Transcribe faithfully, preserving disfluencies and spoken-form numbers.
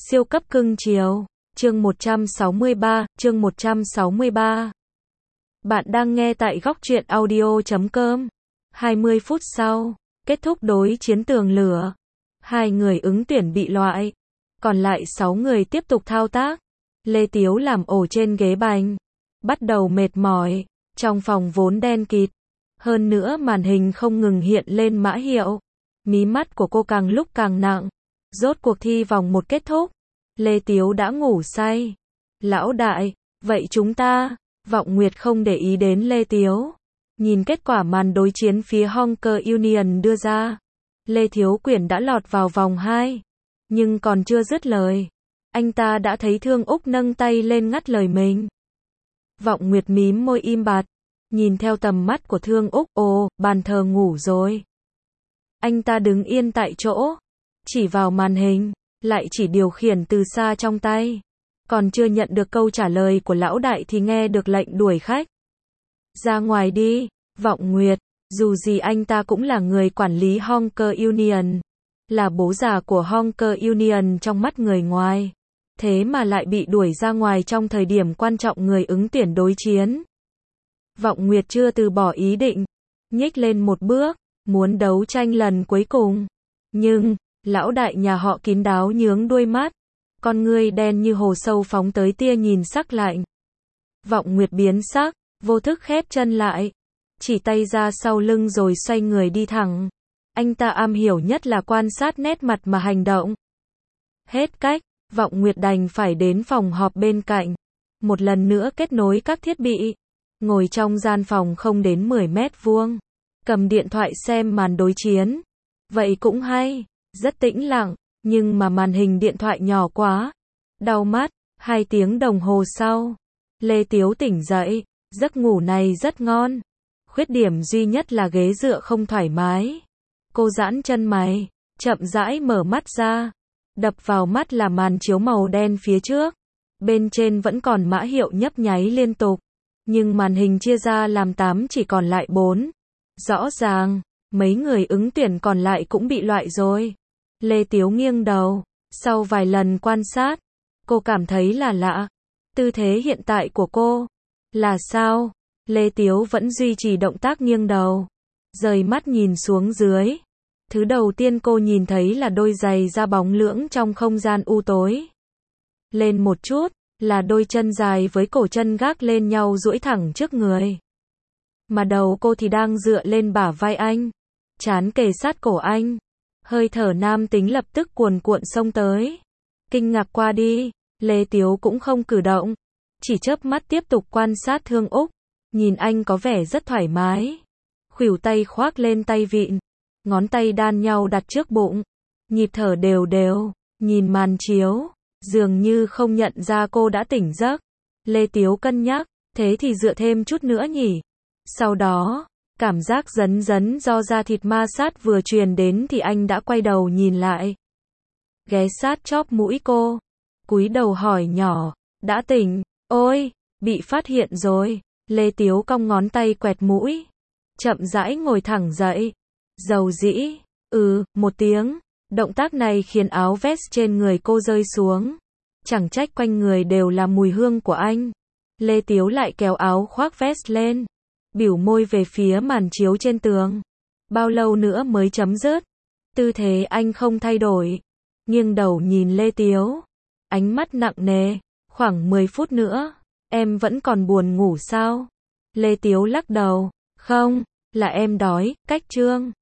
Siêu cấp cưng chiều. Chương một trăm sáu mươi ba, chương một trăm sáu mươi ba. Bạn đang nghe tại góc truyện audio chấm com. hai mươi phút sau, kết thúc đối chiến tường lửa. Hai người ứng tuyển bị loại. Còn lại sáu người tiếp tục thao tác. Lê Tiếu làm ổ trên ghế bành. Bắt đầu mệt mỏi. Trong phòng vốn đen kịt. Hơn nữa màn hình không ngừng hiện lên mã hiệu. Mí mắt của cô càng lúc càng nặng. Rốt cuộc thi vòng một kết thúc. Lê Tiếu đã ngủ say. Lão đại, vậy chúng ta... Vọng Nguyệt không để ý đến Lê Tiếu. Nhìn kết quả màn đối chiến phía Honker Union đưa ra. Lê Thiếu Quyển đã lọt vào vòng hai. Nhưng còn chưa dứt lời. Anh ta đã thấy Thương Úc nâng tay lên ngắt lời mình. Vọng Nguyệt mím môi im bặt. Nhìn theo tầm mắt của Thương Úc, ồ, bàn thờ ngủ rồi. Anh ta đứng yên tại chỗ. Chỉ vào màn hình. Lại chỉ điều khiển từ xa trong tay. Còn chưa nhận được câu trả lời của lão đại thì nghe được lệnh đuổi khách. Ra ngoài đi, Vọng Nguyệt. Dù gì anh ta cũng là người quản lý Honker Union. Là bố già của Honker Union trong mắt người ngoài. Thế mà lại bị đuổi ra ngoài trong thời điểm quan trọng người ứng tuyển đối chiến. Vọng Nguyệt chưa từ bỏ ý định. Nhích lên một bước. Muốn đấu tranh lần cuối cùng. Nhưng... Lão đại nhà họ kín đáo nhướng đuôi mắt. Con ngươi đen như hồ sâu phóng tới tia nhìn sắc lạnh. Vọng Nguyệt biến sắc, vô thức khép chân lại. Chỉ tay ra sau lưng rồi xoay người đi thẳng. Anh ta am hiểu nhất là quan sát nét mặt mà hành động. Hết cách, Vọng Nguyệt đành phải đến phòng họp bên cạnh. Một lần nữa kết nối các thiết bị. Ngồi trong gian phòng không đến mười mét vuông. Cầm điện thoại xem màn đối chiến. Vậy cũng hay. Rất tĩnh lặng, nhưng mà màn hình điện thoại nhỏ quá. Đau mắt, hai tiếng đồng hồ sau. Lê Tiếu tỉnh dậy, giấc ngủ này rất ngon. Khuyết điểm duy nhất là ghế dựa không thoải mái. Cô giãn chân mày, chậm rãi mở mắt ra. Đập vào mắt là màn chiếu màu đen phía trước. Bên trên vẫn còn mã hiệu nhấp nháy liên tục. Nhưng màn hình chia ra làm tám chỉ còn lại bốn. Rõ ràng, mấy người ứng tuyển còn lại cũng bị loại rồi. Lê Tiếu nghiêng đầu. Sau vài lần quan sát, cô cảm thấy là lạ. Tư thế hiện tại của cô là sao? Lê Tiếu vẫn duy trì động tác nghiêng đầu. Rời mắt nhìn xuống dưới. Thứ đầu tiên cô nhìn thấy là đôi giày da bóng lưỡng trong không gian u tối. Lên một chút, là đôi chân dài với cổ chân gác lên nhau duỗi thẳng trước người. Mà đầu cô thì đang dựa lên bả vai anh. Trán kề sát cổ anh. Hơi thở nam tính lập tức cuồn cuộn xông tới. Kinh ngạc qua đi, Lê Tiếu cũng không cử động. Chỉ chớp mắt tiếp tục quan sát Thương Úc. Nhìn anh có vẻ rất thoải mái. Khuỷu tay khoác lên tay vịn. Ngón tay đan nhau đặt trước bụng. Nhịp thở đều đều. Nhìn màn chiếu. Dường như không nhận ra cô đã tỉnh giấc. Lê Tiếu cân nhắc. Thế thì dựa thêm chút nữa nhỉ. Sau đó... Cảm giác dấn dấn do da thịt ma sát vừa truyền đến thì anh đã quay đầu nhìn lại. Ghé sát chóp mũi cô. Cúi đầu hỏi nhỏ. Đã tỉnh. Ôi, bị phát hiện rồi. Lê Tiếu cong ngón tay quẹt mũi. Chậm rãi ngồi thẳng dậy. Dầu dĩ. Ừ, một tiếng. Động tác này khiến áo vest trên người cô rơi xuống. Chẳng trách quanh người đều là mùi hương của anh. Lê Tiếu lại kéo áo khoác vest lên. Biểu môi về phía màn chiếu trên tường. Bao lâu nữa mới chấm dứt? Tư thế anh không thay đổi. Nghiêng đầu nhìn Lê Tiếu. Ánh mắt nặng nề. Khoảng mười phút nữa. Em vẫn còn buồn ngủ sao? Lê Tiếu lắc đầu. Không, là em đói. Cách chương.